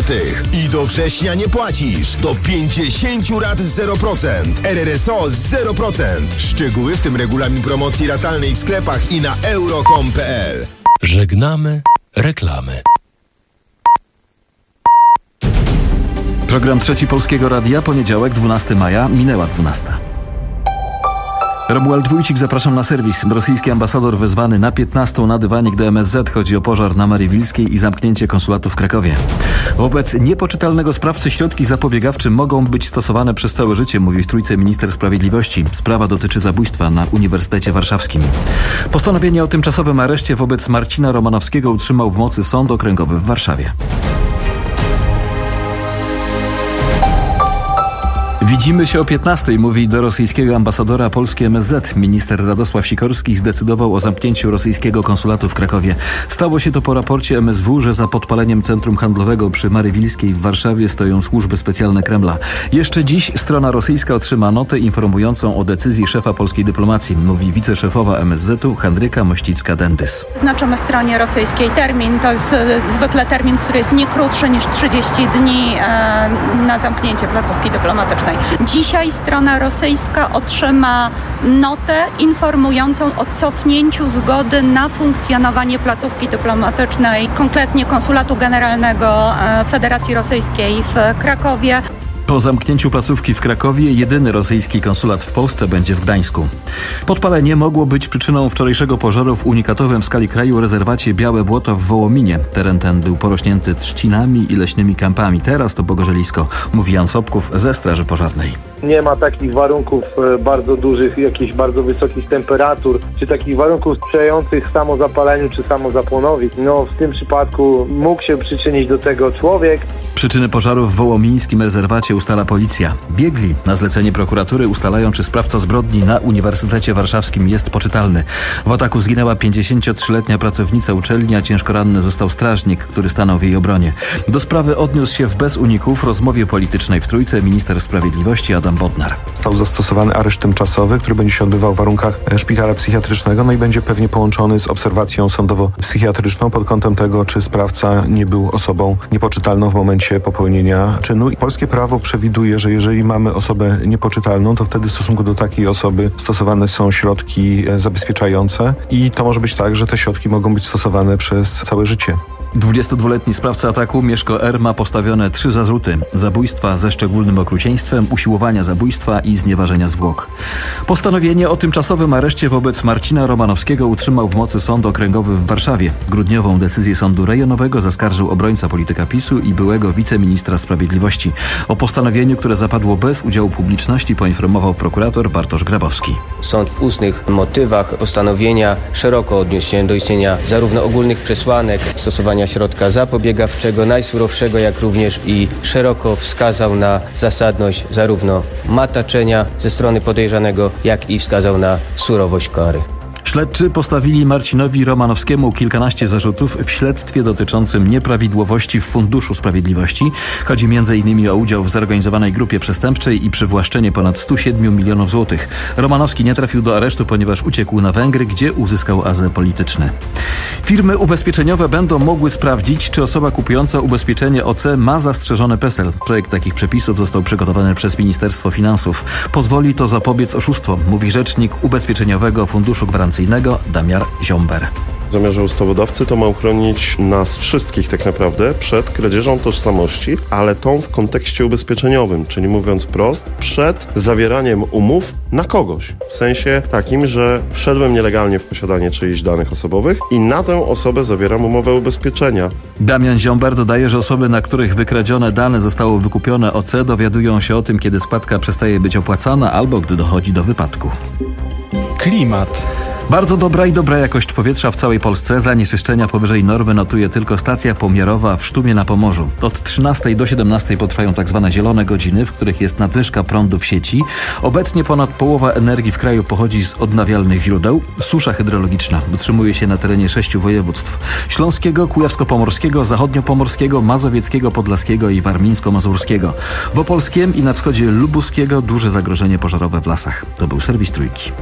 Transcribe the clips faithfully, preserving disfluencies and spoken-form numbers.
złotych. I do września nie płacisz. Do pięćdziesiąt rat zero procent. R R S O zero procent. Szczegóły, w tym regulamin promocji ratalnej w sklepach i na euro kropka com kropka p l. Żegnamy reklamy. Program Trzeci Polskiego Radia, poniedziałek, dwunastego maja, minęła dwunasta. Romuald Wójcik, zapraszam na serwis. Rosyjski ambasador wezwany na piętnastą na dywanik do M S Z. Chodzi o pożar na Marii Wilskiej i zamknięcie konsulatu w Krakowie. Wobec niepoczytalnego sprawcy środki zapobiegawcze mogą być stosowane przez całe życie, mówi w Trójce minister sprawiedliwości. Sprawa dotyczy zabójstwa na Uniwersytecie Warszawskim. Postanowienie o tymczasowym areszcie wobec Marcina Romanowskiego utrzymał w mocy Sąd Okręgowy w Warszawie. Widzimy się o piętnastej, mówi do rosyjskiego ambasadora Polski M S Z. Minister Radosław Sikorski zdecydował o zamknięciu rosyjskiego konsulatu w Krakowie. Stało się to po raporcie M S W, że za podpaleniem centrum handlowego przy Marii Wilskiej w Warszawie stoją służby specjalne Kremla. Jeszcze dziś strona rosyjska otrzyma notę informującą o decyzji szefa polskiej dyplomacji, mówi wiceszefowa M S Z-u Henryka Mościcka-Dendys. Znaczymy stronie rosyjskiej termin. To jest zwykle termin, który jest nie krótszy niż trzydzieści dni na zamknięcie placówki dyplomatycznej. Dzisiaj strona rosyjska otrzyma notę informującą o cofnięciu zgody na funkcjonowanie placówki dyplomatycznej, konkretnie Konsulatu Generalnego Federacji Rosyjskiej w Krakowie. Po zamknięciu placówki w Krakowie jedyny rosyjski konsulat w Polsce będzie w Gdańsku. Podpalenie mogło być przyczyną wczorajszego pożaru w unikatowym w skali kraju rezerwacie Białe Błoto w Wołominie. Teren ten był porośnięty trzcinami i leśnymi kampami. Teraz to pogorzelisko, mówi Jan Sobków ze Straży Pożarnej. Nie ma takich warunków bardzo dużych, jakichś bardzo wysokich temperatur, czy takich warunków sprzyjających samozapaleniu czy samozapłonowi. No w tym przypadku mógł się przyczynić do tego człowiek. Przyczyny pożaru w wołomińskim rezerwacie ustala policja. Biegli na zlecenie prokuratury ustalają, czy sprawca zbrodni na Uniwersytecie Warszawskim jest poczytalny. W ataku zginęła pięćdziesięciotrzyletnia pracownica uczelni, a ciężko ranny został strażnik, który stanął w jej obronie. Do sprawy odniósł się w bez uników w rozmowie politycznej w Trójce minister sprawiedliwości Adam Bodnar. Został zastosowany areszt tymczasowy, który będzie się odbywał w warunkach szpitala psychiatrycznego, no i będzie pewnie połączony z obserwacją sądowo-psychiatryczną pod kątem tego, czy sprawca nie był osobą niepoczytalną w momencie popełnienia czynu. I polskie prawo przewiduje, że jeżeli mamy osobę niepoczytalną, to wtedy w stosunku do takiej osoby stosowane są środki zabezpieczające i to może być tak, że te środki mogą być stosowane przez całe życie. dwudziestodwuletni sprawca ataku Mieszko R. ma postawione trzy zarzuty: zabójstwa ze szczególnym okrucieństwem, usiłowania zabójstwa i znieważenia zwłok. Postanowienie o tymczasowym areszcie wobec Marcina Romanowskiego utrzymał w mocy Sąd Okręgowy w Warszawie. Grudniową decyzję sądu rejonowego zaskarżył obrońca polityka PiSu i byłego wiceministra sprawiedliwości. O postanowieniu, które zapadło bez udziału publiczności, poinformował prokurator Bartosz Grabowski. Sąd w ustnych motywach postanowienia szeroko odniósł się do istnienia zarówno ogólnych przesłanek stosowania środka zapobiegawczego, najsurowszego, jak również i szeroko wskazał na zasadność zarówno mataczenia ze strony podejrzanego, jak i wskazał na surowość kary. Śledczy postawili Marcinowi Romanowskiemu kilkanaście zarzutów w śledztwie dotyczącym nieprawidłowości w Funduszu Sprawiedliwości. Chodzi między innymi o udział w zorganizowanej grupie przestępczej i przywłaszczenie ponad sto siedem milionów złotych. Romanowski nie trafił do aresztu, ponieważ uciekł na Węgry, gdzie uzyskał azyl polityczny. Firmy ubezpieczeniowe będą mogły sprawdzić, czy osoba kupująca ubezpieczenie O C ma zastrzeżony PESEL. Projekt takich przepisów został przygotowany przez Ministerstwo Finansów. Pozwoli to zapobiec oszustwom, mówi rzecznik Ubezpieczeniowego Funduszu Gwarancyjnego Damian Ziomber. W zamierze ustawodawcy to ma uchronić nas wszystkich tak naprawdę przed kradzieżą tożsamości, ale tą w kontekście ubezpieczeniowym, czyli mówiąc wprost, przed zawieraniem umów na kogoś. W sensie takim, że wszedłem nielegalnie w posiadanie czyichś danych osobowych i na tę osobę zawieram umowę ubezpieczenia. Damian Ziomber dodaje, że osoby, na których wykradzione dane zostało wykupione O C, dowiadują się o tym, kiedy składka przestaje być opłacana albo gdy dochodzi do wypadku. Klimat. Bardzo dobra i dobra jakość powietrza w całej Polsce. Zanieczyszczenia powyżej normy notuje tylko stacja pomiarowa w Sztumie na Pomorzu. Od trzynastej do siedemnastej potrwają tak zwane zielone godziny, w których jest nadwyżka prądu w sieci. Obecnie ponad połowa energii w kraju pochodzi z odnawialnych źródeł. Susza hydrologiczna utrzymuje się na terenie sześciu województw: śląskiego, kujawsko-pomorskiego, zachodnio-pomorskiego, mazowieckiego, podlaskiego i warmińsko-mazurskiego. W Opolskiem i na wschodzie lubuskiego duże zagrożenie pożarowe w lasach. To był serwis Trójki.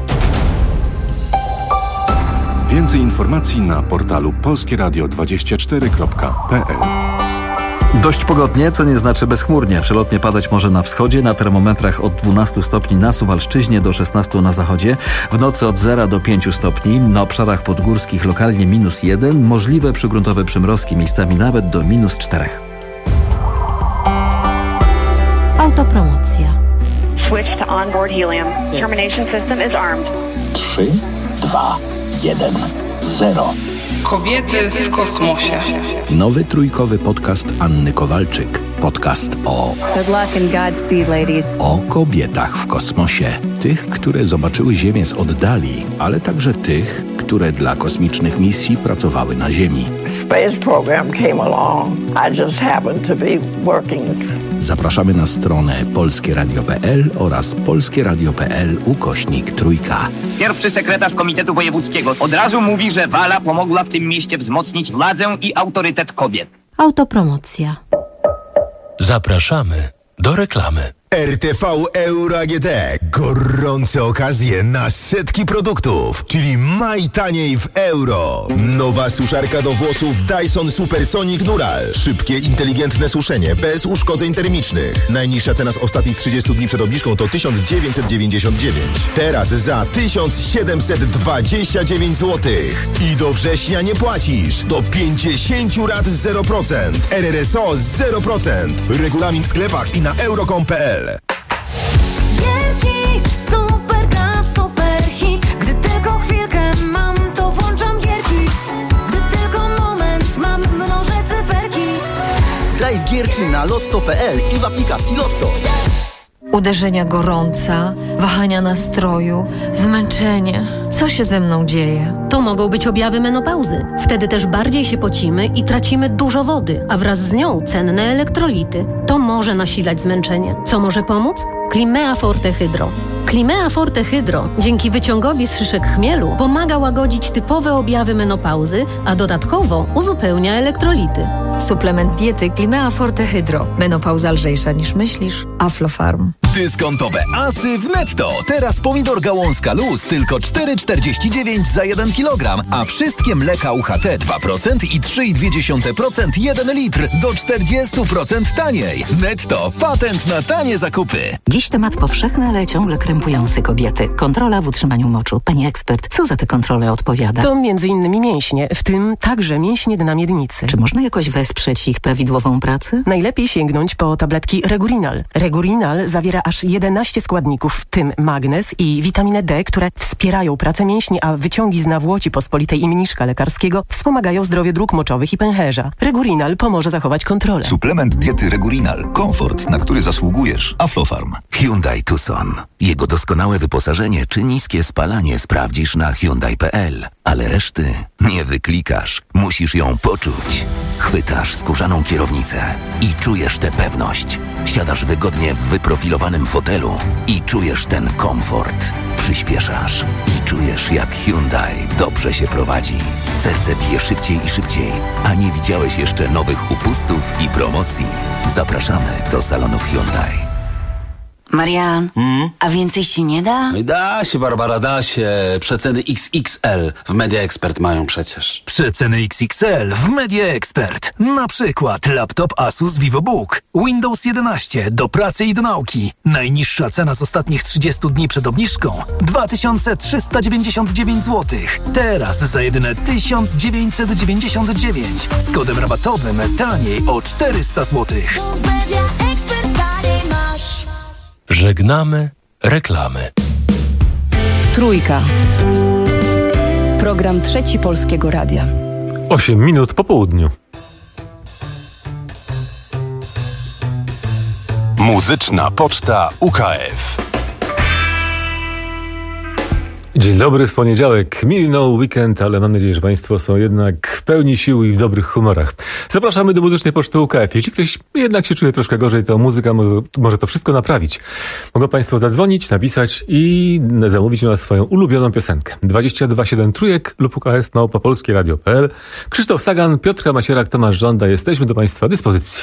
Więcej informacji na portalu polskieradio dwadzieścia cztery kropka p l. Dość pogodnie, co nie znaczy bezchmurnie. Przelotnie padać może na wschodzie, na termometrach od dwunastu stopni na Suwalszczyźnie do szesnastu na zachodzie. W nocy od zera do pięciu stopni. Na obszarach podgórskich lokalnie minus jeden. Możliwe przygruntowe przymrozki, miejscami nawet do minus czterech. Autopromocja. Switch to onboard helium. Termination system is armed. trzy, dwa, jeden, zero. Kobiety w kosmosie. Nowy trójkowy podcast Anny Kowalczyk. Podcast o... Good luck and Godspeed, ladies. O kobietach w kosmosie. Tych, które zobaczyły Ziemię z oddali, ale także tych, które dla kosmicznych misji pracowały na Ziemi. Space program came along. I just happened to be working. Zapraszamy na stronę polskie radio kropka p l oraz polskie radio kropka p l ukośnik trójka. Pierwszy sekretarz Komitetu Wojewódzkiego od razu mówi, że Wala pomogła w tym mieście wzmocnić władzę i autorytet kobiet. Autopromocja. Zapraszamy do reklamy. R T V Euro A G D. Gorące okazje na setki produktów, czyli maj taniej w euro. Nowa suszarka do włosów Dyson Supersonic Dural. Szybkie, inteligentne suszenie, bez uszkodzeń termicznych. Najniższa cena z ostatnich trzydziestu dni przed obniżką to tysiąc dziewięćset dziewięćdziesiąt dziewięć. Teraz za tysiąc siedemset dwadzieścia dziewięć złotych. I do września nie płacisz. Do pięćdziesiąt rat zero procent. R R S O zero procent. Regulamin w sklepach i na euro kropka com kropka p l. Gierki, super gra, super hit. Gdy tylko chwilkę mam, to włączam gierki. Gdy tylko moment mam, mnożę cyferki. Graj w gierki na lotto kropka p l i w aplikacji Lotto. Uderzenia gorąca, wahania nastroju, zmęczenie. Co się ze mną dzieje? To mogą być objawy menopauzy. Wtedy też bardziej się pocimy i tracimy dużo wody, a wraz z nią cenne elektrolity. To może nasilać zmęczenie. Co może pomóc? Climea Forte Hydro. Climea Forte Hydro dzięki wyciągowi z szyszek chmielu pomaga łagodzić typowe objawy menopauzy, a dodatkowo uzupełnia elektrolity. Suplement diety Climea Forte Hydro. Menopauza lżejsza niż myślisz. Aflofarm. Dyskontowe asy w Netto. Teraz pomidor gałązka luz tylko cztery czterdzieści dziewięć za jeden kilogram, a wszystkie mleka U H T dwa procent i trzy i dwie dziesiąte procent jeden litr do czterdzieści procent taniej. Netto. Patent na tanie zakupy. Dziś temat powszechny, ale ciągle krępujący kobiety. Kontrola w utrzymaniu moczu. Pani ekspert, co za te kontrole odpowiada? To między innymi mięśnie, w tym także mięśnie dna miednicy. Czy można jakoś wesprzeć ich prawidłową pracę? Najlepiej sięgnąć po tabletki Regurinal. Regurinal zawiera aż jedenaście składników, w tym magnez i witaminę D, które wspierają pracę mięśni, a wyciągi z nawłoci pospolitej i mniszka lekarskiego wspomagają zdrowie dróg moczowych i pęcherza. Regurinal pomoże zachować kontrolę. Suplement diety Regurinal. Komfort, na który zasługujesz. Aflofarm. Hyundai Tucson. Jego doskonałe wyposażenie czy niskie spalanie sprawdzisz na hyundai kropka p l. Ale reszty nie wyklikasz. Musisz ją poczuć. Chwytasz skórzaną kierownicę i czujesz tę pewność. Siadasz wygodnie w wyprofilowanym fotelu i czujesz ten komfort. Przyspieszasz i czujesz, jak Hyundai dobrze się prowadzi. Serce bije szybciej i szybciej, a nie widziałeś jeszcze nowych upustów i promocji. Zapraszamy do salonów Hyundai. Marian, hmm? a więcej się nie da? Da się, Barbara, da się. Przeceny X X L w Media Expert mają przecież. Przeceny X X L w Media Expert. Na przykład laptop Asus VivoBook, Windows jedenaście do pracy i do nauki. Najniższa cena z ostatnich trzydziestu dni przed obniżką dwa tysiące trzysta dziewięćdziesiąt dziewięć złotych. Teraz za jedyne tysiąc dziewięćset dziewięćdziesiąt dziewięć. Z kodem rabatowym taniej o czterysta złotych. Żegnamy reklamy. Trójka. Program Trzeci Polskiego Radia. Osiem minut po południu. Muzyczna Poczta U K F. Dzień dobry w poniedziałek. Minął weekend, ale mam nadzieję, że Państwo są jednak w pełni sił i w dobrych humorach. Zapraszamy do Muzycznej Poczty U K F. Jeśli ktoś jednak się czuje troszkę gorzej, to muzyka może, może to wszystko naprawić. Mogą Państwo zadzwonić, napisać i zamówić u nas swoją ulubioną piosenkę. dwadzieścia dwa siedem trójek lub U K F małpa polskie radio kropka p l. Krzysztof Sagan, Piotr Masierak, Tomasz Żąda. Jesteśmy do Państwa dyspozycji.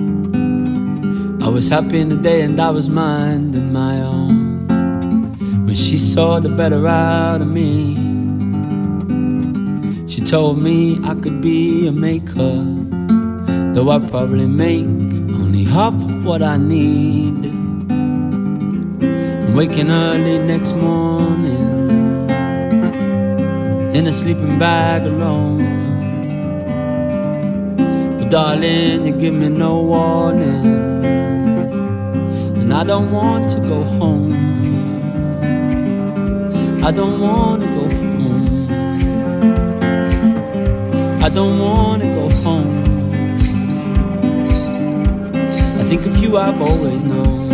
I was happy in the day and I was minding my own. We but she saw the better out of me. She told me I could be a maker, though I probably make only half of what I need. I'm waking early next morning in a sleeping bag alone. But darling, you give me no warning, and I don't want to go home. I don't want to go home. I don't want to go home. I think of you, I've always known.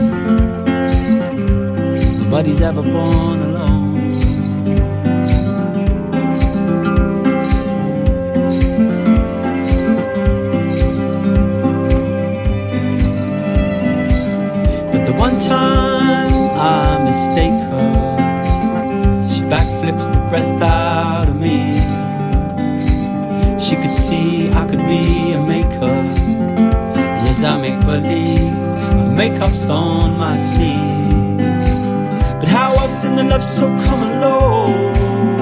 Nobody's ever born alone. But the one time I mistake her, she backflips the breath out of me. She could see I could be a maker. Yes, I make believe my makeup's on my sleeve. But how often the love's so come along,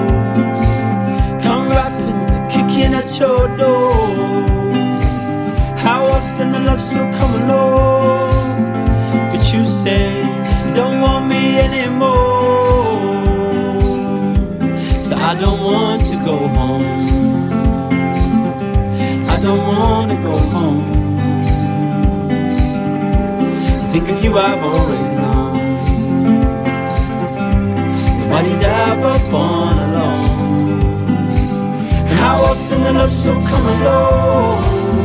come rapping, kicking at your door. How often the love's so come along, but you say you don't want me anymore. So I don't want to go home. I don't want to go home. I think of you, I've always known. Nobody's ever born alone. And how often the love's so come along,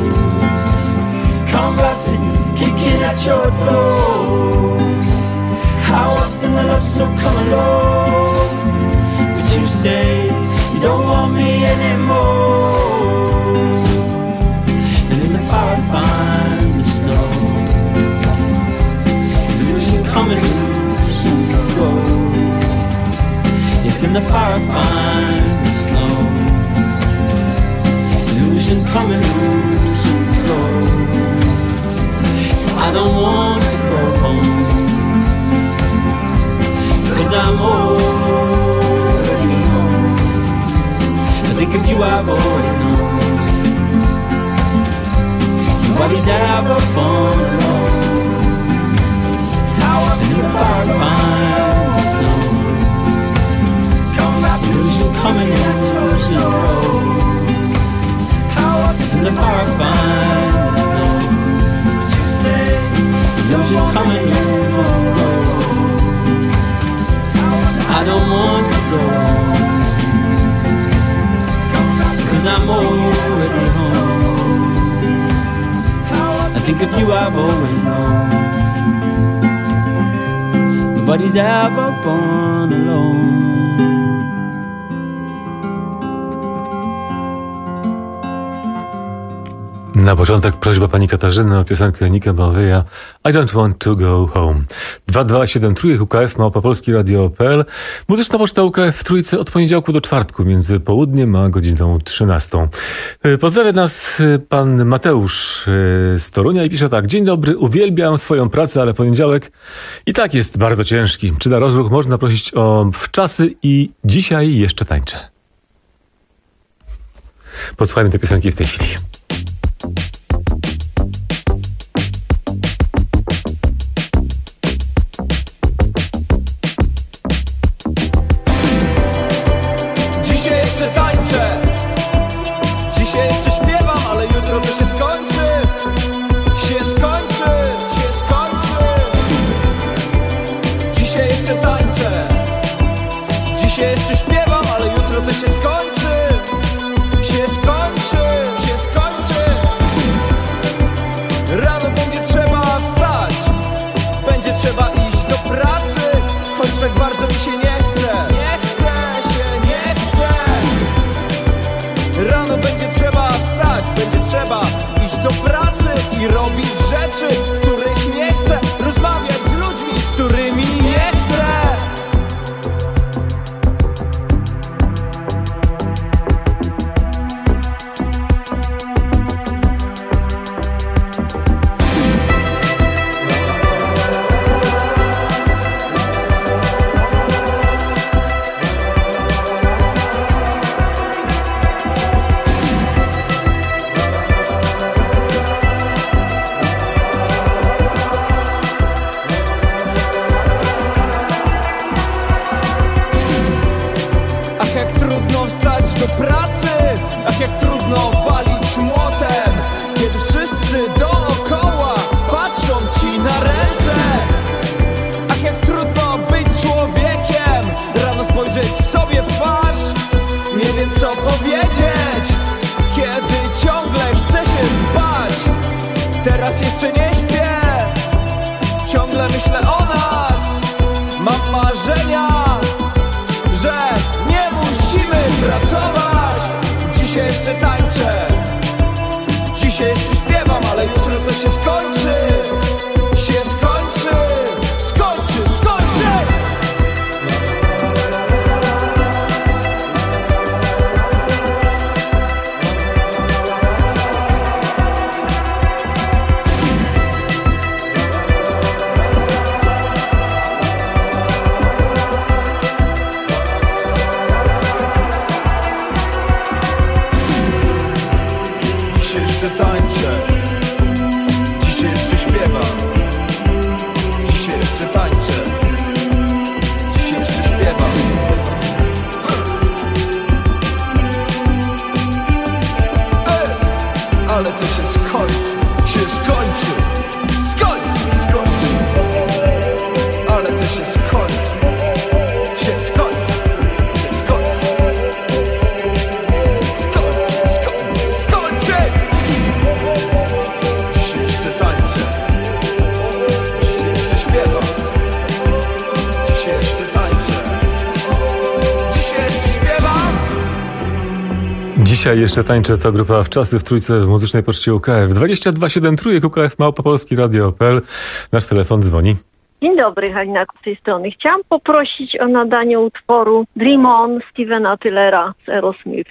come rapping, kicking at your door. How often the love's so come along, but you say you don't want me anymore. And in the fire I find the snow, illusion coming loose on the road. Yes, in the fire I find the snow, illusion coming loose on the road. So I don't want to go home, cause I'm already home. I think of you, I've always known. Nobody's ever born alone. How often in the fire find the snow, come back, illusion coming in, illusion road. How often in the fire find the snow, illusion coming in, illusion road. So I don't want to go home, cause I'm already home. I think of you, I've always known. Nobody's ever born alone. Na początek prośba pani Katarzyny o piosenkę Nika Baweja I don't want to go home. dwa dwa siedem trójek U K F małpa polski radio kropka p l. Muzyczna poczta U K F w Trójce od poniedziałku do czwartku między południem a godziną trzynastą. Pozdrawia nas pan Mateusz z Torunia i pisze tak: dzień dobry, uwielbiam swoją pracę, ale poniedziałek i tak jest bardzo ciężki. Czy na rozruch można prosić o wczasy i dzisiaj jeszcze tańczę? Posłuchajmy tej piosenki w tej chwili. trudno wstać do pracy, ach jak trudno walić młotem, kiedy wszyscy dookoła patrzą ci na ręce. Ach jak trudno być człowiekiem, rano spojrzeć sobie w twarz, nie wiem co powiedzieć, kiedy ciągle chcę się spać. Teraz jeszcze nie śpię, ciągle myślę o nas. Mam marzenia, że nie musimy pracować. Dzisiaj jeszcze tańczę, dzisiaj jeszcze śpiewam, ale jutro to się skończy. Się skończy, skończy, skończy. Tańczę, dzisiaj jeszcze śpiewam, dzisiaj jeszcze tańczę, dzisiaj jeszcze śpiewam. Ej, ale to się skończy, się skończy, skończy, skończy, ale to się skończy, się skończy, się skończy, skończy, skończy, skończy. Dzisiaj jeszcze tańczę, dzisiaj jeszcze śpiewam, dzisiaj jeszcze tańczę, dzisiaj jeszcze śpiewam. Dzisiaj jeszcze tańczę, to grupa Wczasy w Trójce w Muzycznej Poczcie U K F. dwadzieścia dwa siedem Trójek U K F małpa polski radio kropka p l. Nasz telefon dzwoni. Dzień dobry, Halina z tej strony. Chciałam poprosić o nadanie utworu Dream On Stevena Tylera z Aerosmith.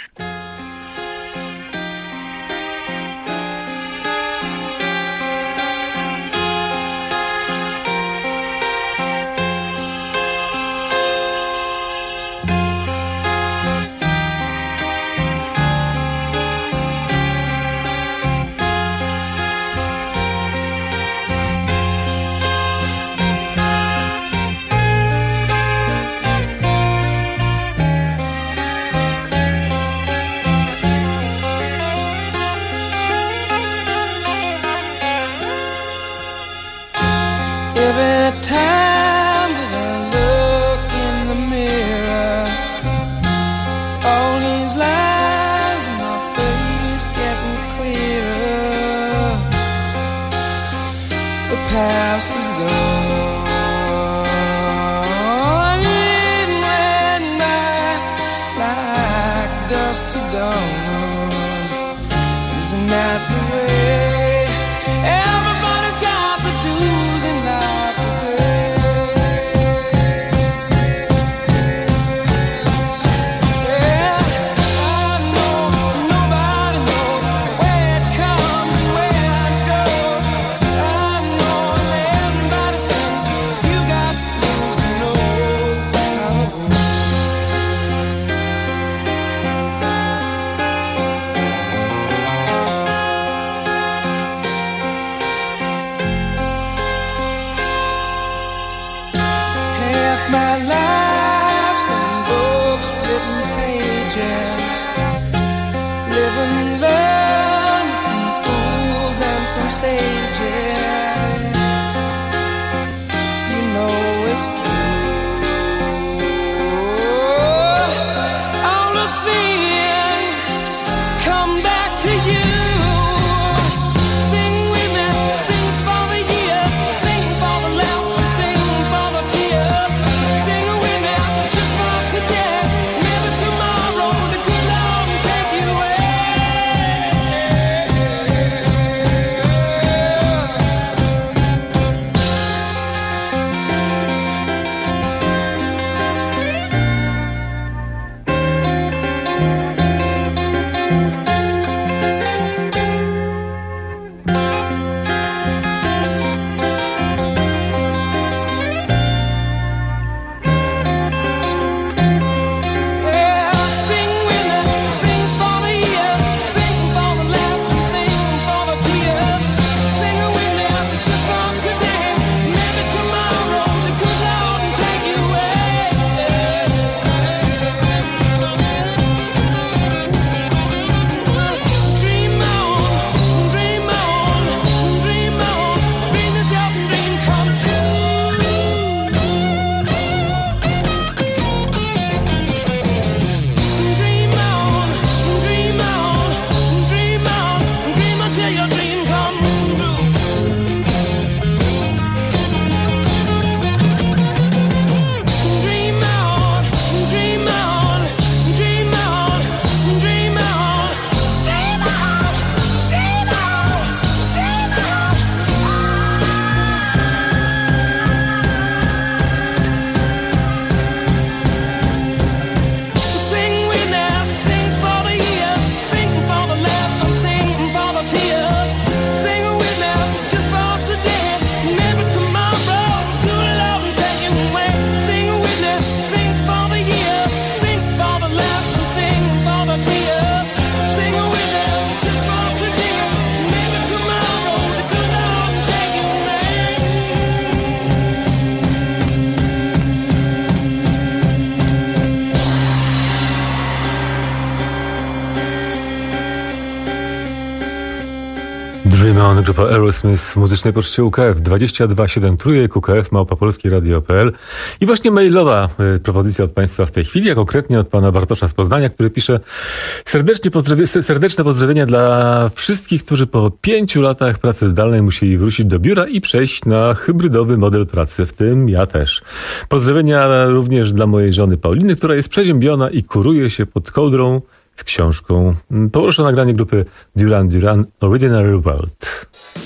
Dream On, grupa Aerosmith w muzycznej poczcie U K F dwadzieścia dwa siedem trójek, U K F małpa polskie radio kropka p l. I właśnie mailowa y, propozycja od Państwa w tej chwili, a konkretnie od Pana Bartosza z Poznania, który pisze: serdecznie pozdrowie, serdeczne pozdrowienia dla wszystkich, którzy po pięciu latach pracy zdalnej musieli wrócić do biura i przejść na hybrydowy model pracy, w tym ja też. Pozdrowienia również dla mojej żony Pauliny, która jest przeziębiona i kuruje się pod kołdrą z książką. Poproszę o nagranie grupy Duran Duran Ordinary World.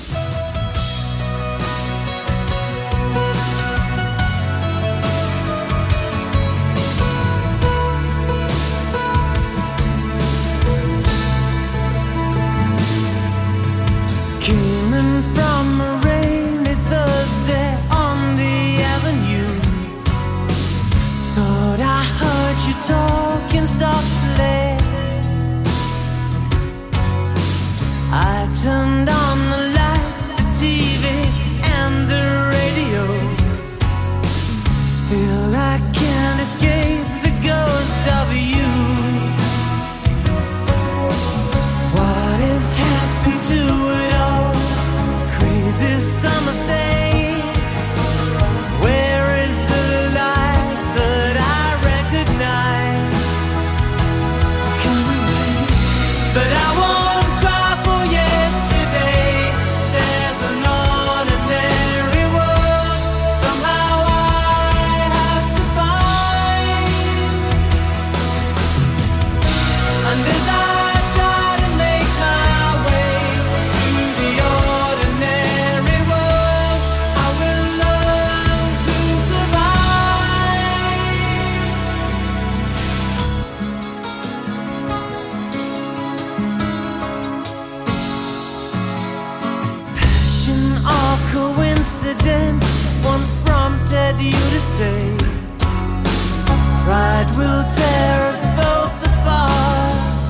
Turned on the lights, the T V and the radio. Still I can't escape the ghost of you. What has happened to it all? Crazy summer say, where is the life that I recognize? Come away, but I won't. Once prompted you to stay. Pride will tear us both apart.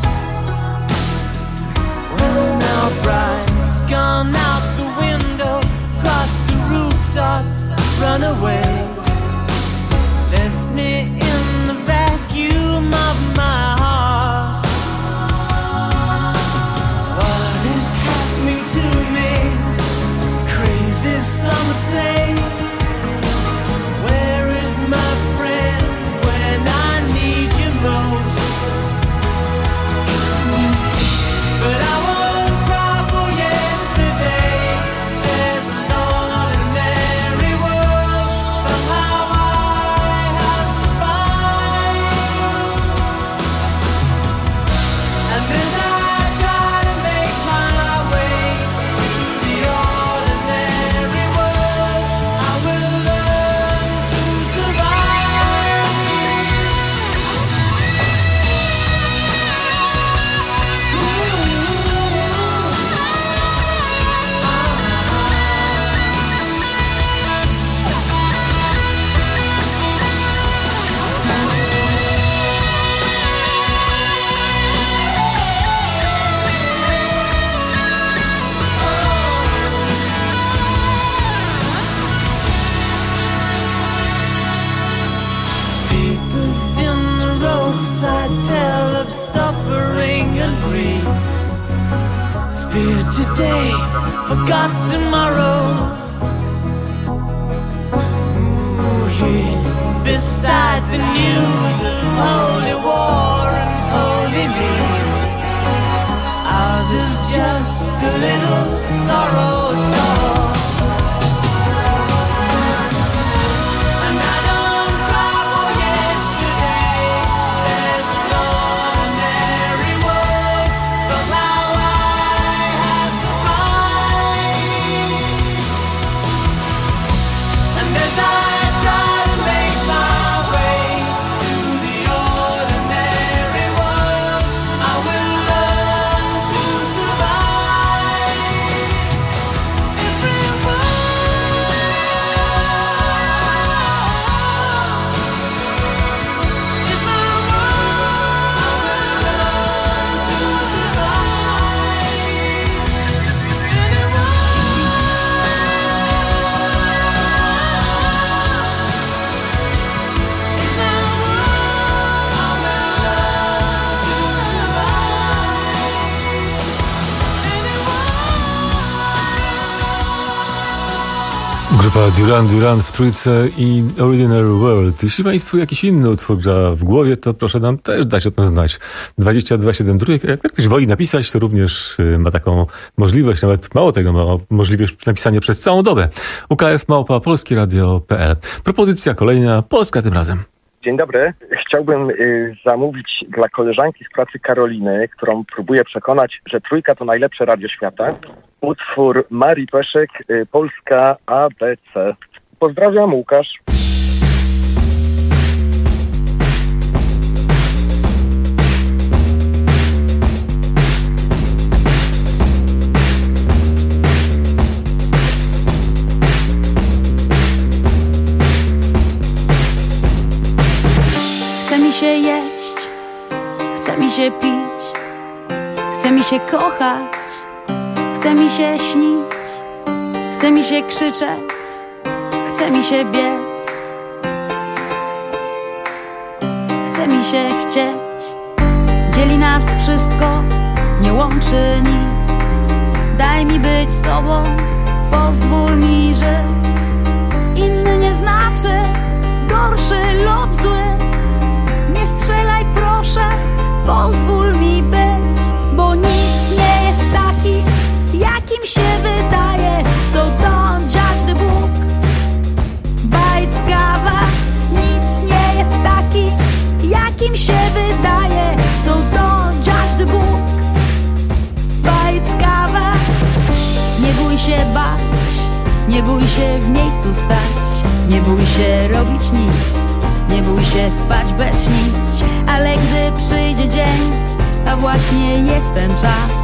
Well, now pride's gone out the window, crossed the rooftops, run away. Left me in the vacuum of my heart. What is happening to me? Crazy some say. Where is my friend when I need you most? But I won't cry for yesterday. There's an ordinary world somehow I have to find. And as I try to make my way to the ordinary world, I will learn to survive. Papers in the roadside tell of suffering and grief. Fear today, forgot tomorrow. Ooh, here beside the news of holy war and holy me. Ours is just a little sorrow talk. And I don't cry for yesterday. There's an ordinary world somehow I have to find. And as I try to make my way to the ordinary world, I will learn to survive. Grupa Duran Duran w trójce i Ordinary World. Jeśli Państwu jakiś inny utwór gra w głowie, to proszę nam też dać o tym znać. dwadzieścia dwa siedem trójek. Jak ktoś woli napisać, to również ma taką możliwość, nawet mało tego, ma możliwość napisania przez całą dobę. U K F małpa polskieradio kropka p l. Propozycja kolejna, Polska tym razem. Dzień dobry. Chciałbym y, zamówić dla koleżanki z pracy Karoliny, którą próbuję przekonać, że Trójka to najlepsze radio świata, utwór Marii Peszek, y, Polska A B C. Pozdrawiam, Łukasz. Chce mi się jeść, chce mi się pić, chce mi się kochać, chce mi się śnić, chce mi się krzyczeć, chce mi się biec, chce mi się chcieć. Dzieli nas wszystko, nie łączy nic. Daj mi być sobą, pozwól mi żyć. Inny nie znaczy gorszy lub zły. Nie strzelaj proszę, pozwól mi być, bo nic nie jest taki, jakim się wydaje. So don't judge the book by its cover. Nic nie jest taki, jakim się wydaje. So don't judge the book by its cover. Nie bój się bać, nie bój się w miejscu stać, nie bój się robić nic. Nie bój się spać bez śnić, ale gdy przyjdzie dzień, a właśnie jest ten czas,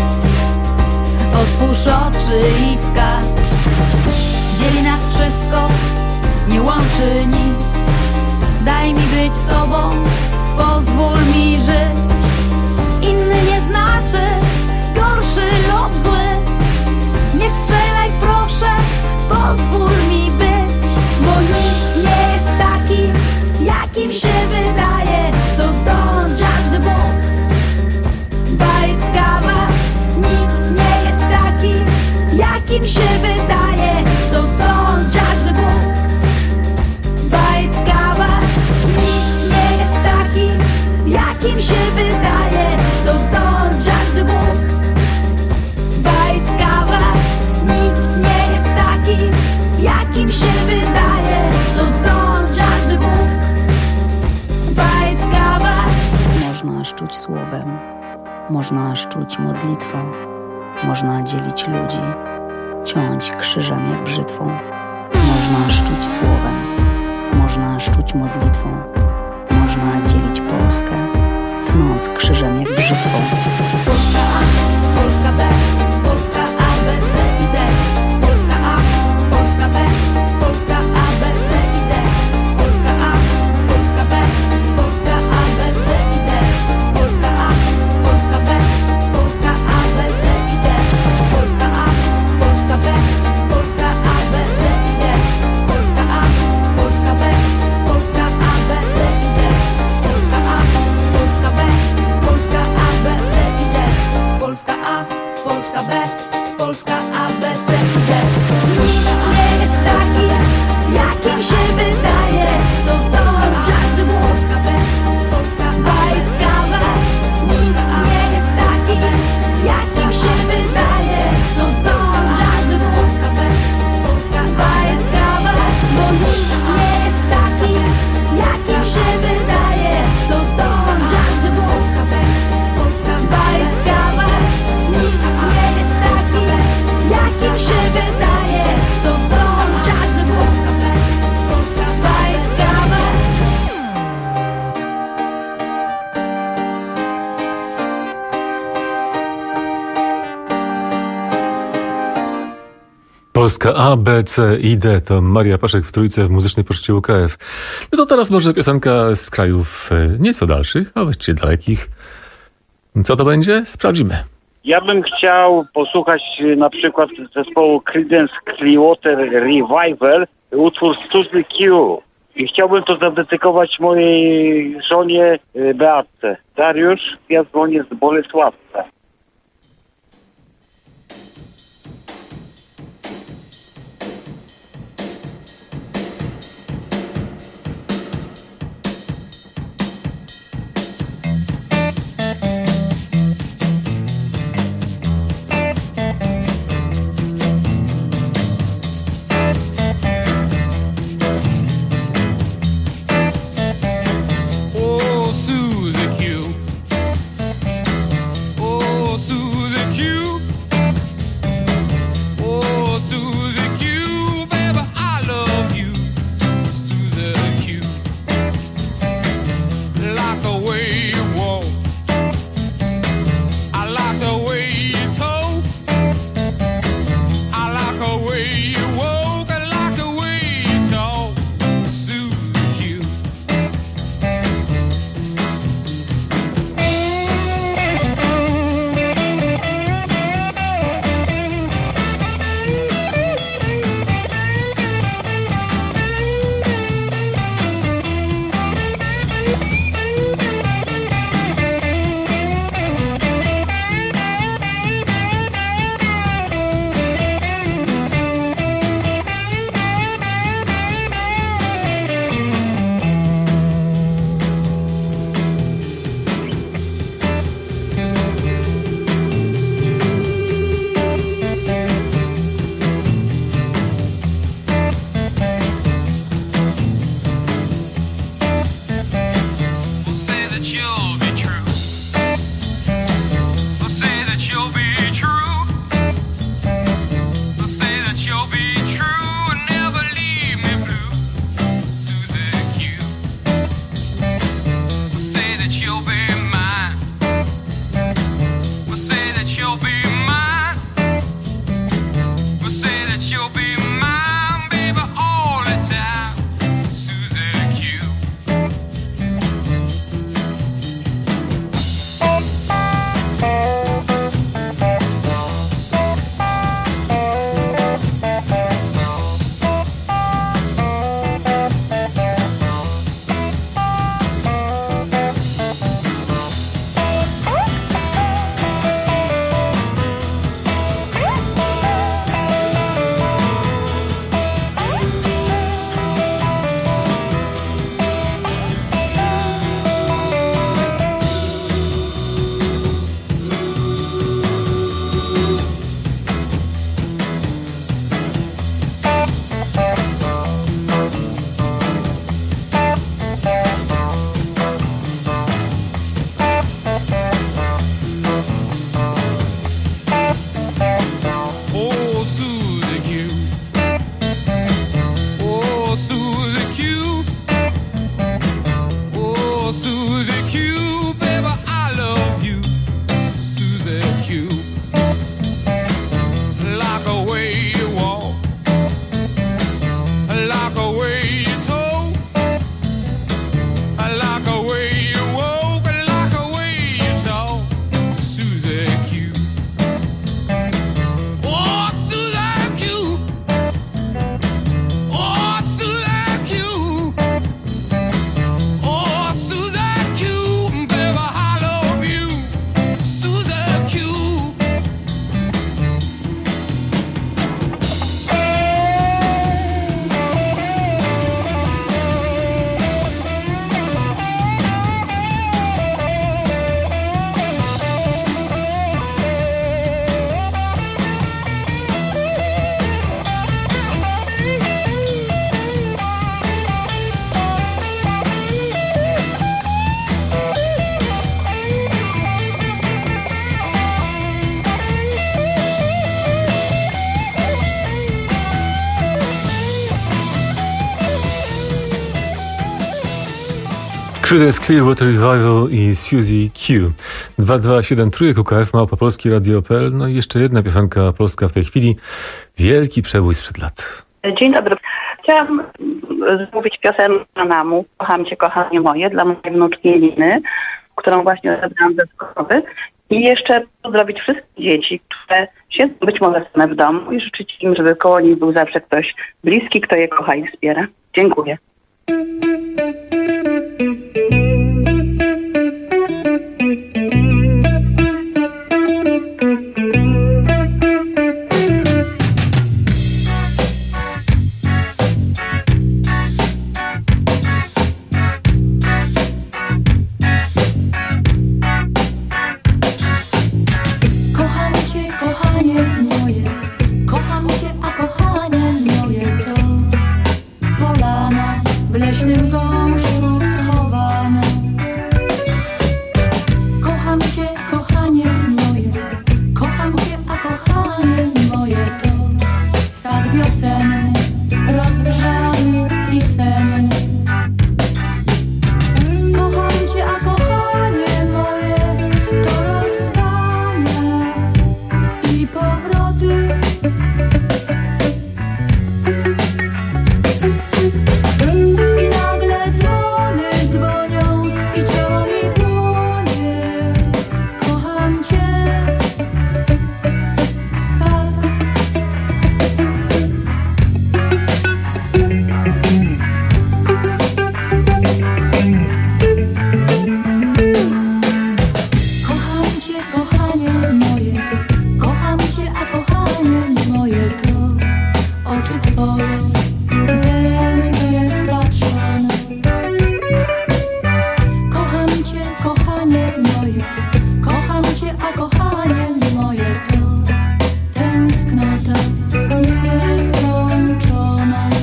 otwórz oczy i skacz. Dzieli nas wszystko, nie łączy nic. Daj mi być sobą, pozwól mi żyć. Inny nie znaczy gorszy lub zły. Nie strzelaj proszę, pozwól mi być, bo nic nie jest taki, jakim się wydaje. So don't judge the book by its cover. Nic nie jest taki, jakim się wydaje. So don't judge the book by its cover. Nic nie jest taki, jakim się wydaje. So don't judge the book by its cover. Nic nie jest taki, jakim się wydaje. So don't judge the book. Można szczuć słowem, można szczuć modlitwą, można dzielić ludzi, ciąć krzyżem jak brzytwą. Można szczuć słowem, można szczuć modlitwą, można dzielić Polskę, tnąc krzyżem jak brzytwą. Polska A, Polska B, Polska A, B, C i D. Polska A, Polska B, Polska A, B, C i D. Polska A, Polska B, Polska A, B, C i D. Polska A, Polska B, Polska A, B, C i D. Polska A, Polska B, Polska A, B, C i D. Polska A, Polska B, Polska A, B, C i D. Polska A, Polska B, Polska A, B, C i D. Polska A, Polska B, Polska A, B, C i D. Polska A nie jest taki, jakim się wydaje. So don't judge the book. Polska B, Polska by its cover. Nic nie jest taki, jakim się wydaje. So don't judge the book. Polska B, Polska by its cover. Bo nic nie jest taki, jakim się wydaje. So don't judge the book. Polska B, Polska by its cover. Nic nie jest taki, jakim się wydaje. So don't judge the book. Polska B, Polska by its cover. Polska A, B, C i D to Maria Peszek w trójce w muzycznej poczcie U K F. No to teraz może piosenka z krajów nieco dalszych, a właściwie dalekich. Co to będzie? Sprawdzimy. Ja bym chciał posłuchać na przykład zespołu Creedence Clearwater Revival, utwór Suzy Q. I chciałbym to zadedykować mojej żonie Beatce. Dariusz, ja dzwonię z Bolesławca. Creedence Clearwater Revival i Suzy Q. dwa dwa siedem trzy U K F, małpa polski radio kropka p l. No i jeszcze jedna piosenka polska w tej chwili. Wielki przebój sprzed lat. Dzień dobry. Chciałam zamówić piosenkę Anamu, Kocham Cię, kochanie moje, dla mojej wnuczki Eliny, którą właśnie odebrałam ze szkoły. I jeszcze pozdrowić wszystkie dzieci, które siedzą być może same w domu i życzyć im, żeby koło nich był zawsze ktoś bliski, kto je kocha i wspiera. Dziękuję.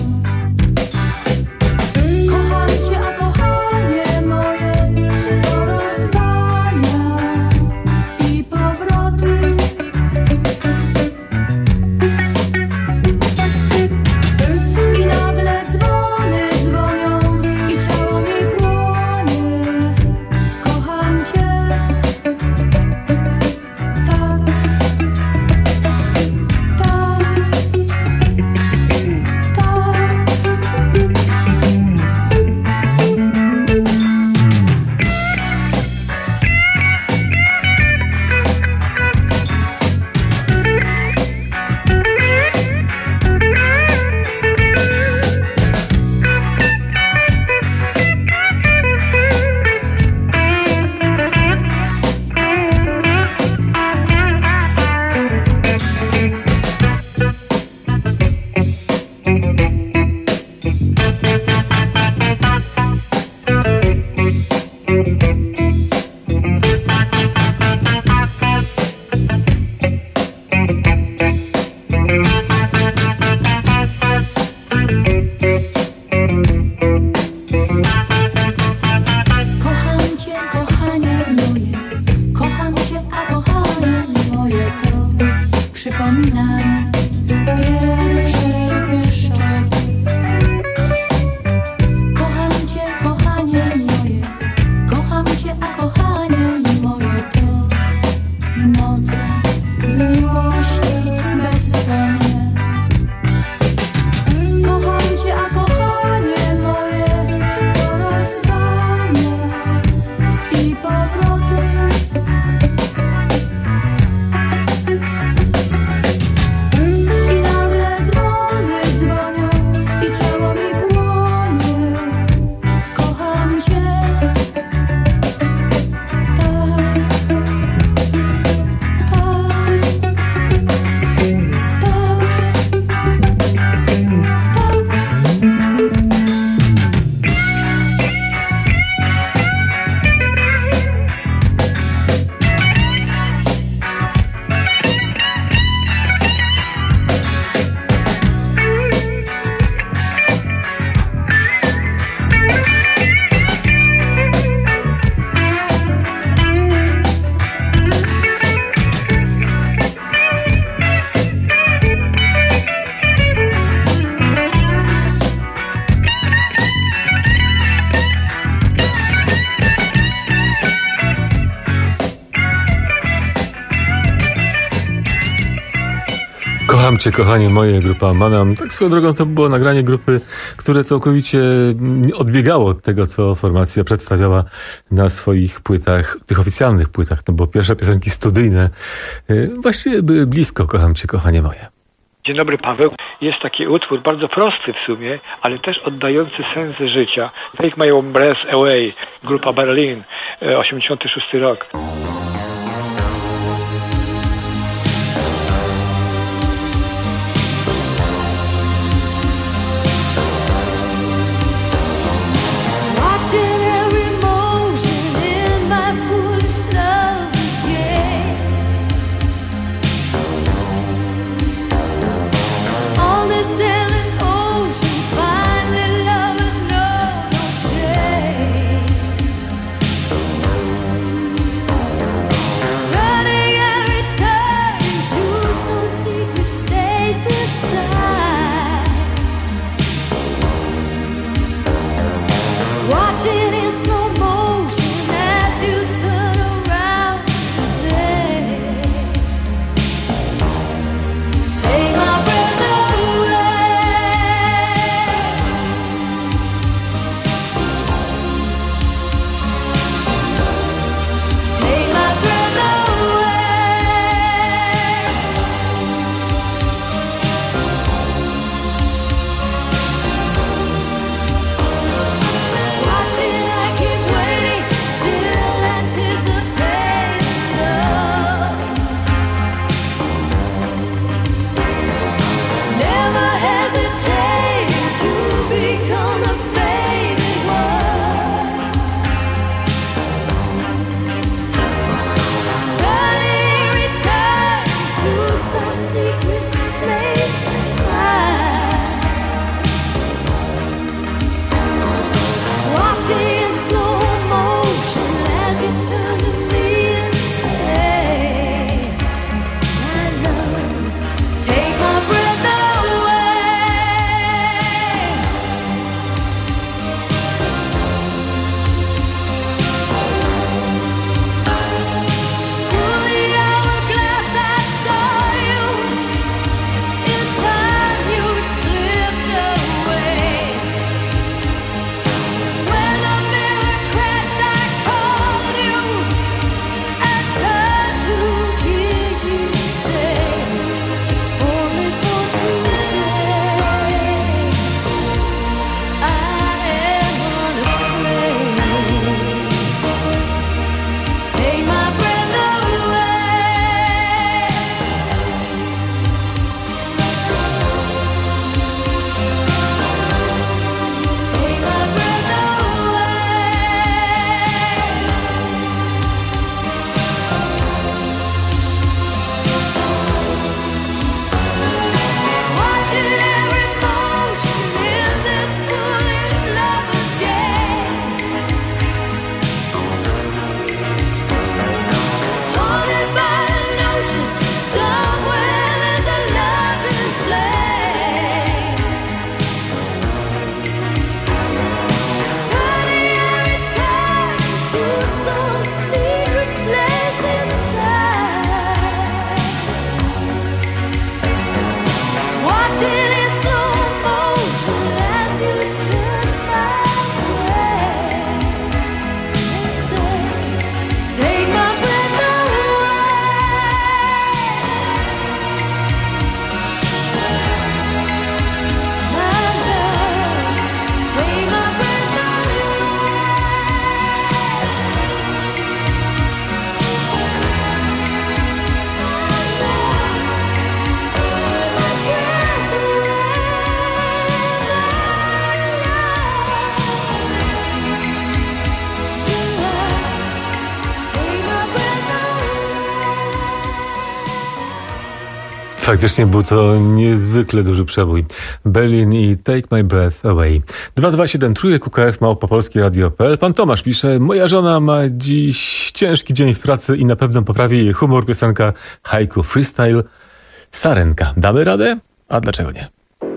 Kocham cię, a kochanie moje to Wspaniałe moje to noce z miłości bezsennie. Kocham cię, a kochanie moje to rozstanie i powroty. I nagle dzwony dzwonią i ciało mi płonie. Kocham cię. Kocham cię, kochanie moje, grupa Manam. Tak swoją drogą to było nagranie grupy, które całkowicie odbiegało od tego, co formacja przedstawiała na swoich płytach, tych oficjalnych płytach, no bo pierwsze piosenki studyjne właściwie były blisko Kocham cię, kochanie moje. Dzień dobry, Paweł. Jest taki utwór bardzo prosty w sumie, ale też oddający sens życia. Take My Breath Away, grupa Berlin, osiemdziesiąty szósty rok. Finally love is no, no shame. Faktycznie był to niezwykle duży przebój. Berlin i Take My Breath Away. dwa dwa siedem trójek U K F małpa polskie radio kropka p l. Pan Tomasz pisze: moja żona ma dziś ciężki dzień w pracy i na pewno poprawi jej humor piosenka Haiku Freestyle Sarenka. Damy radę? A dlaczego nie?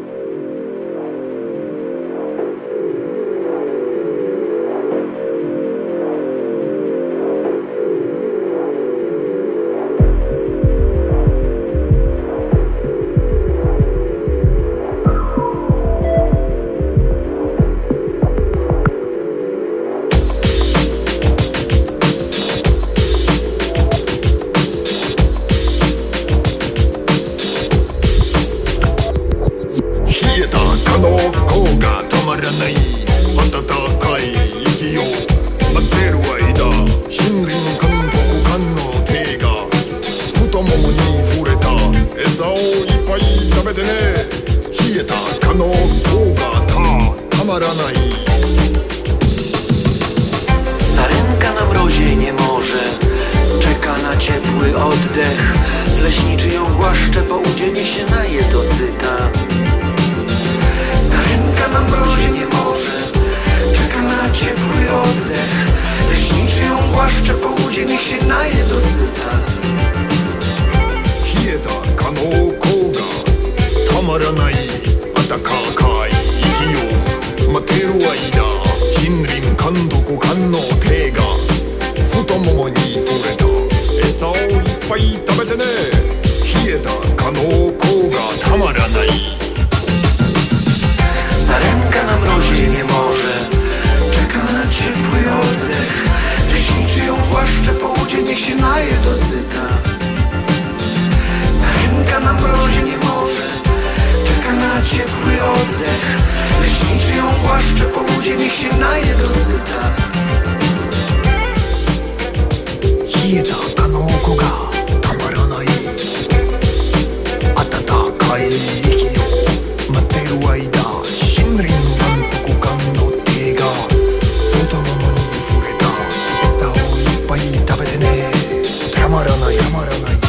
Sarenka na mrozie nie może, czeka na ciepły oddech. Leśniczy ją głaszcze, po udzie nie się naje dosyta. Sarenka na mrozie nie może, czeka na ciepły oddech. Leśniczy ją głaszcze, po udzie nie się naje dosyta. Hieda kano koga tamaranai atakakai iki yo materu aida Shinrin kandoku kan no te ga futomomo ni fureta esa o ippai tabete ne hieta kano koga tamaranai. Sarenka na mrozie nie może, czeka na ciepły oddech. Leśniczy ją głaszcze, po udzie nie się naje dosyta. Sarenka na mrozie nie może, czeka na ciepły oddech. Leśniczy ją głaszcze, po udzie niech się naje dosyta. Hieda kanoko ga tamaranai atatakai iki yo materu aida shinrin kantoku kan no te ga futomomo ni fureta esa o ippai tabete ne tamaranai tamaranai.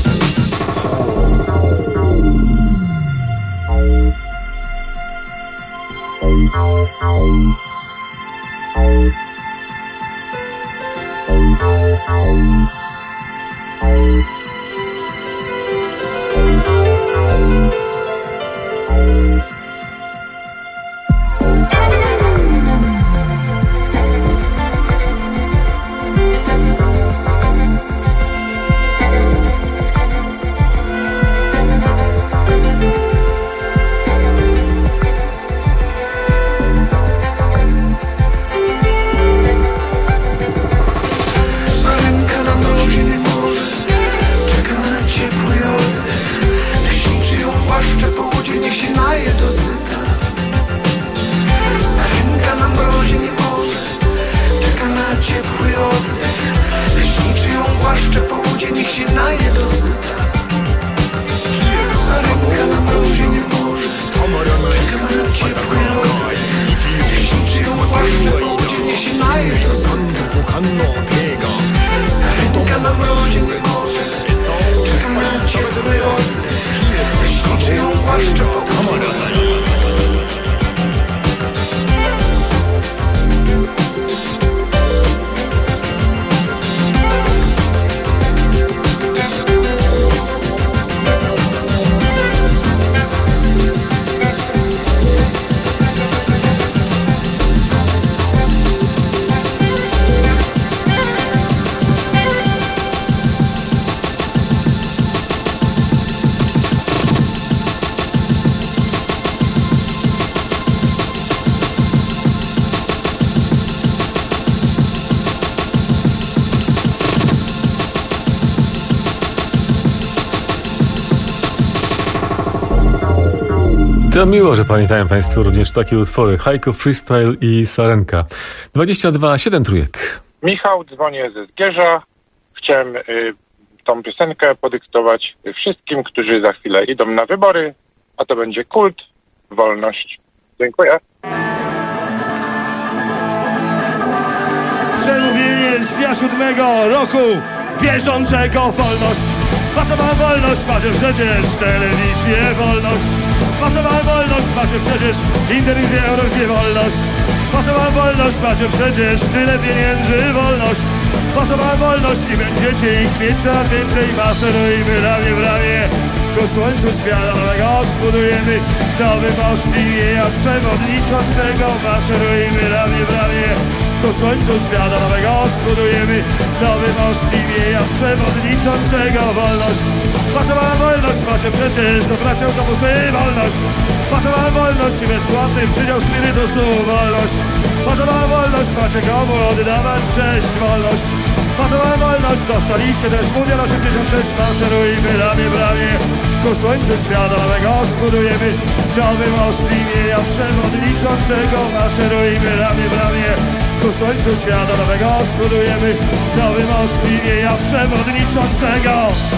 To miło, że pamiętają Państwo również takie utwory. Haiku Freestyle i Sarenka. dwadzieścia dwa siedem trójek. Michał, dzwonię ze Zgierza. Chciałem y, tą piosenkę podyktować wszystkim, którzy za chwilę idą na wybory, a to będzie Kult, Wolność. Dziękuję. Przemówienie z dnia siódmego roku bieżącego Wolność. Po co wam wolność? Macie przecież telewizję, wolność. Po co wam wolność? Macie przecież interwizję, eurowizję, wolność. Po co wam wolność? Macie przecież tyle pieniędzy, wolność. Po co wam wolność? I będziecie ich mieć coraz więcej. Maszerujmy ramię w ramię ku słońcu świata nowego. Zbudujemy nowy most imienia przewodniczącego. Maszerujmy ramię w ramię ku słońcu świata nowego. Zbudujemy nowy most imienia przewodniczącego. Wolność. Po co wam wolność? Macie przecież do pracy autobusy, wolność. Po co wam wolność i bezpłatny przydział spirytusu, wolność. Po co wam wolność? Macie komu oddawać cześć, wolność. Po co wam wolność? Dostaliście też Mundial osiemdziesiąt sześć. Maszerujmy ramię w ramię ku słońcu świata nowego. Zbudujemy nowy most imienia przewodniczącego. Maszerujmy ramię w ramię ku słońcu świata nowego. Zbudujemy nowy most imienia przewodniczącego.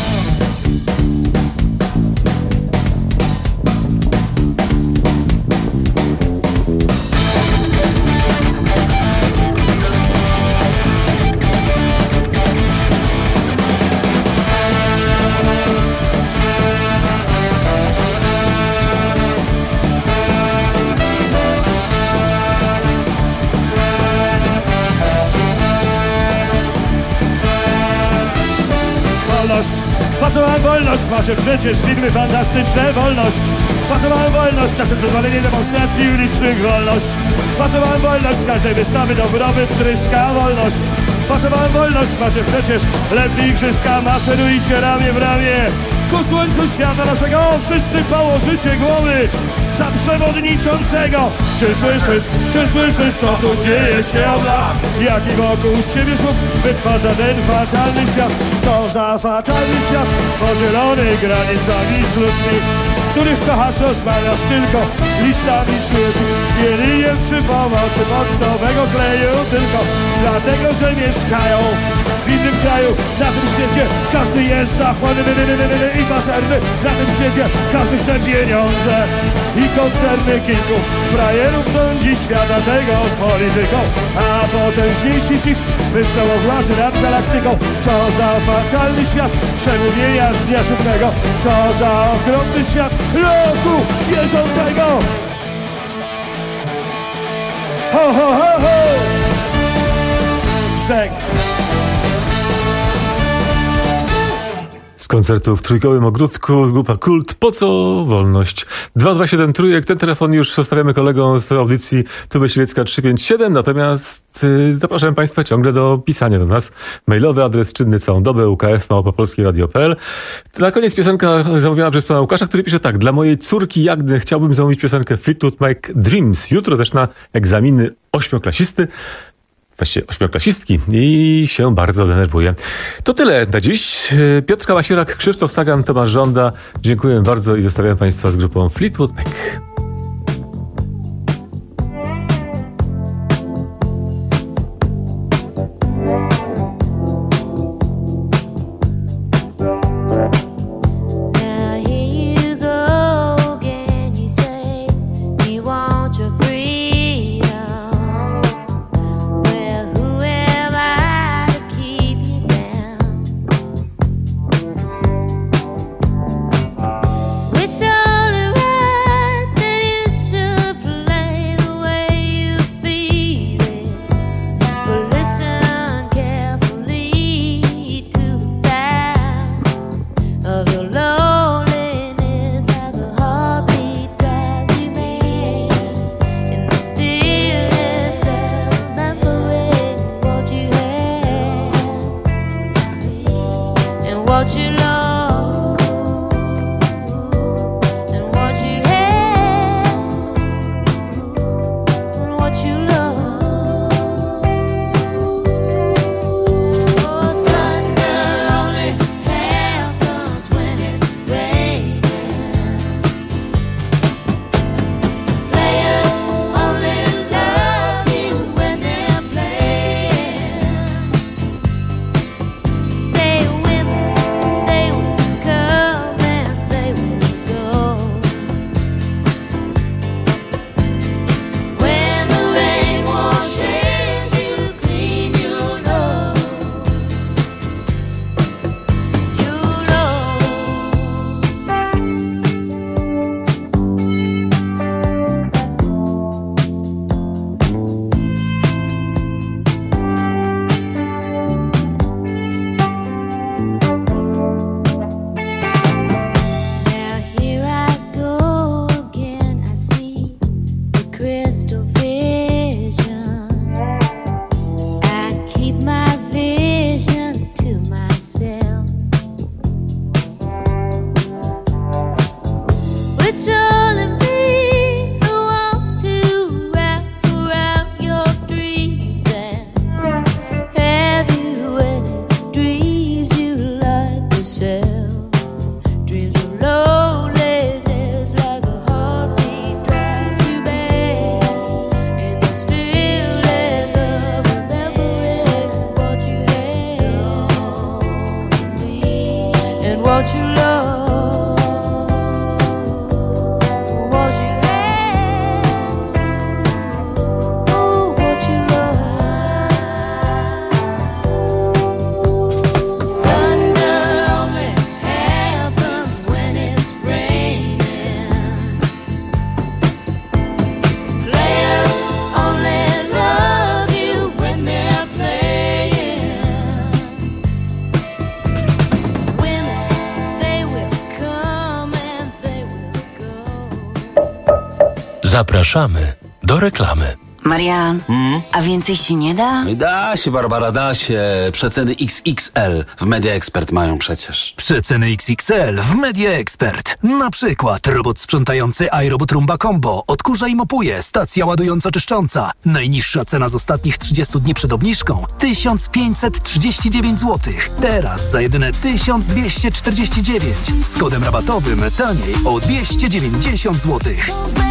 Po co wam wolność? Macie przecież filmy fantastyczne, wolność. Po co wam wolność? Czasem dozwolenie demonstracji ulicznych, wolność. Po co wam wolność? Z każdej wystawy dobrobyt tryska, wolność. Po co wam wolność? Macie przecież lepiej igrzyska. Maszerujcie ramię w ramię ku słońcu świata naszego. Wszyscy położycie głowy za przewodniczącego. Czy słyszysz, czy słyszysz, co tu dzieje się od lat? Jaki wokół siebie szum wytwarza ten fatalny świat? Co za fatalny świat podzielony granicami z ludźmi, których kochasz, rozmawiasz tylko listami czujesz jedynie przy pomocy pocztowego kleju. Tylko dlatego, że mieszkają w innym kraju. Na tym świecie każdy jest zachłanny i pazerny. Na tym świecie każdy chce pieniądze i koncerny. Kilku frajerów rządzi świata tego polityką, a potężniejsi tych myślą o władzy nad galaktyką. Co za fatalny świat przemówienia z dnia siódmego. Co za okropny świat roku bieżącego. Ho, ho, ho, ho! Zdech. Z koncertu w Trójkowym Ogródku, grupa Kult. Po co wolność? dwa dwa siedem Trójek, ten telefon już zostawiamy kolegom z audycji Tuby Siwiecka trzysta pięćdziesiąt siedem, natomiast yy, zapraszam Państwa ciągle do pisania do nas. Mailowy adres czynny całą dobę u k f małpa polskie radio kropka p l. Na koniec piosenka zamówiona przez pana Łukasza, który pisze tak. Dla mojej córki Jagny chciałbym zamówić piosenkę Fleetwood Mac Dreams. Jutro zaczyna egzaminy ośmioklasisty. Właściwie ośmioklasistki i się bardzo denerwuje. To tyle na dziś. Piotr Kamasierak, Krzysztof Sagan, Tomasz Żąda. Dziękuję bardzo i zostawiam Państwa z grupą Fleetwood Mac. Say what you love, what you had, oh, what you love. Thunder only happens when it's raining. Players only love you when they're playing. Women, they will come and they will go. Zapraszamy do reklamy. Marian, Hmm? a więcej się nie da? Da się, Barbara, da się. Przeceny X X L w Media Expert mają przecież. Przeceny X X L w Media Expert. Na przykład robot sprzątający iRobot Roomba Combo odkurza i mopuje, stacja ładująco-czyszcząca. Najniższa cena z ostatnich trzydziestu dni przed obniżką tysiąc pięćset trzydzieści dziewięć złotych. Teraz za jedyne tysiąc dwieście czterdzieści dziewięć. Z kodem rabatowym taniej o dwieście dziewięćdziesiąt złotych.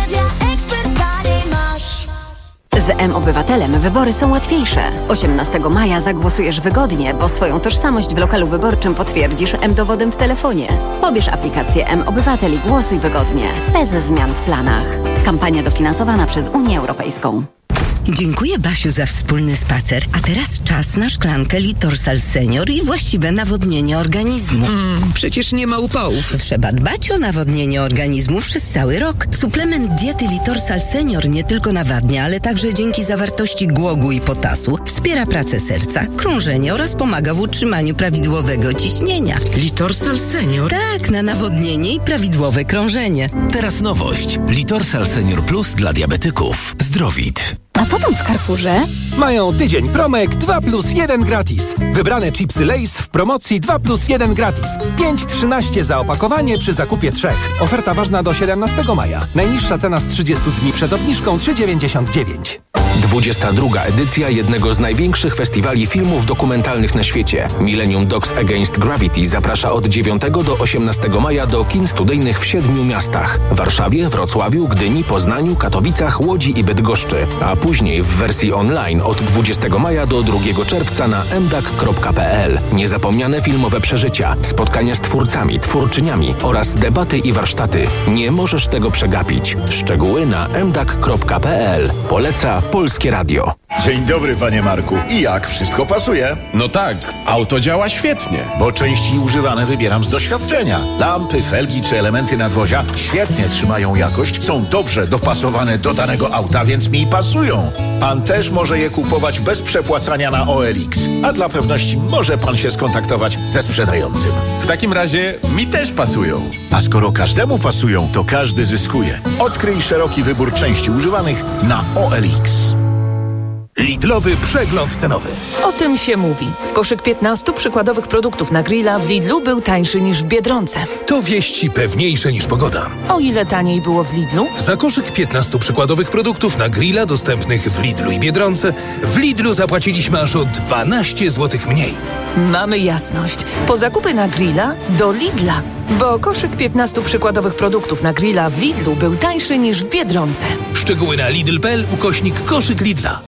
Z M-Obywatelem wybory są łatwiejsze. osiemnastego maja zagłosujesz wygodnie, bo swoją tożsamość w lokalu wyborczym potwierdzisz M-Dowodem w telefonie. Pobierz aplikację M-Obywatel i głosuj wygodnie, bez zmian w planach. Kampania dofinansowana przez Unię Europejską. Dziękuję, Basiu, za wspólny spacer. A teraz czas na szklankę Litorsal Senior i właściwe nawodnienie organizmu. Mm, przecież nie ma upałów. Trzeba dbać o nawodnienie organizmu przez cały rok. Suplement diety Litorsal Senior nie tylko nawadnia, ale także dzięki zawartości głogu i potasu wspiera pracę serca, krążenie oraz pomaga w utrzymaniu prawidłowego ciśnienia. Litorsal Senior? Tak, na nawodnienie i prawidłowe krążenie. Teraz nowość. Litorsal Senior Plus dla diabetyków. Zdrowit. A co tam w Carrefourze? Mają tydzień promek dwa plus jeden gratis. Wybrane chipsy Lay's w promocji dwa plus jeden gratis. pięć trzynaście za opakowanie przy zakupie trzech. Oferta ważna do siedemnastego maja. Najniższa cena z trzydziestu dni przed obniżką trzy dziewięćdziesiąt dziewięć. dwudziesta druga edycja jednego z największych festiwali filmów dokumentalnych na świecie. Millennium Dogs Against Gravity zaprasza od dziewiątego do osiemnastego maja do kin studyjnych w siedmiu miastach. Warszawie, Wrocławiu, Gdyni, Poznaniu, Katowicach, Łodzi i Bydgoszczy. A później w wersji online od dwudziestego maja do drugiego czerwca na m d a c kropka p l. Niezapomniane filmowe przeżycia, spotkania z twórcami, twórczyniami oraz debaty i warsztaty. Nie możesz tego przegapić. Szczegóły na m d a c kropka p l. Poleca Polskie Radio. Dzień dobry, panie Marku. I jak? Wszystko pasuje? No tak, auto działa świetnie. Bo części używane wybieram z doświadczenia. Lampy, felgi czy elementy nadwozia świetnie trzymają jakość, są dobrze dopasowane do danego auta, więc mi pasują. Pan też może je kupować bez przepłacania na O L X. A dla pewności może pan się skontaktować ze sprzedającym. W takim razie mi też pasują. A skoro każdemu pasują, to każdy zyskuje. Odkryj szeroki wybór części używanych na O L X. Lidlowy przegląd cenowy. O tym się mówi. Koszyk piętnastu przykładowych produktów na grilla w Lidlu był tańszy niż w Biedronce. To wieści pewniejsze niż pogoda. O ile taniej było w Lidlu? Za koszyk piętnastu przykładowych produktów na grilla dostępnych w Lidlu i Biedronce w Lidlu zapłaciliśmy aż o dwanaście złotych mniej. Mamy jasność. Po zakupy na grilla do Lidla. Bo koszyk piętnastu przykładowych produktów na grilla w Lidlu był tańszy niż w Biedronce. Szczegóły na lidl kropka p l ukośnik koszyk Lidla.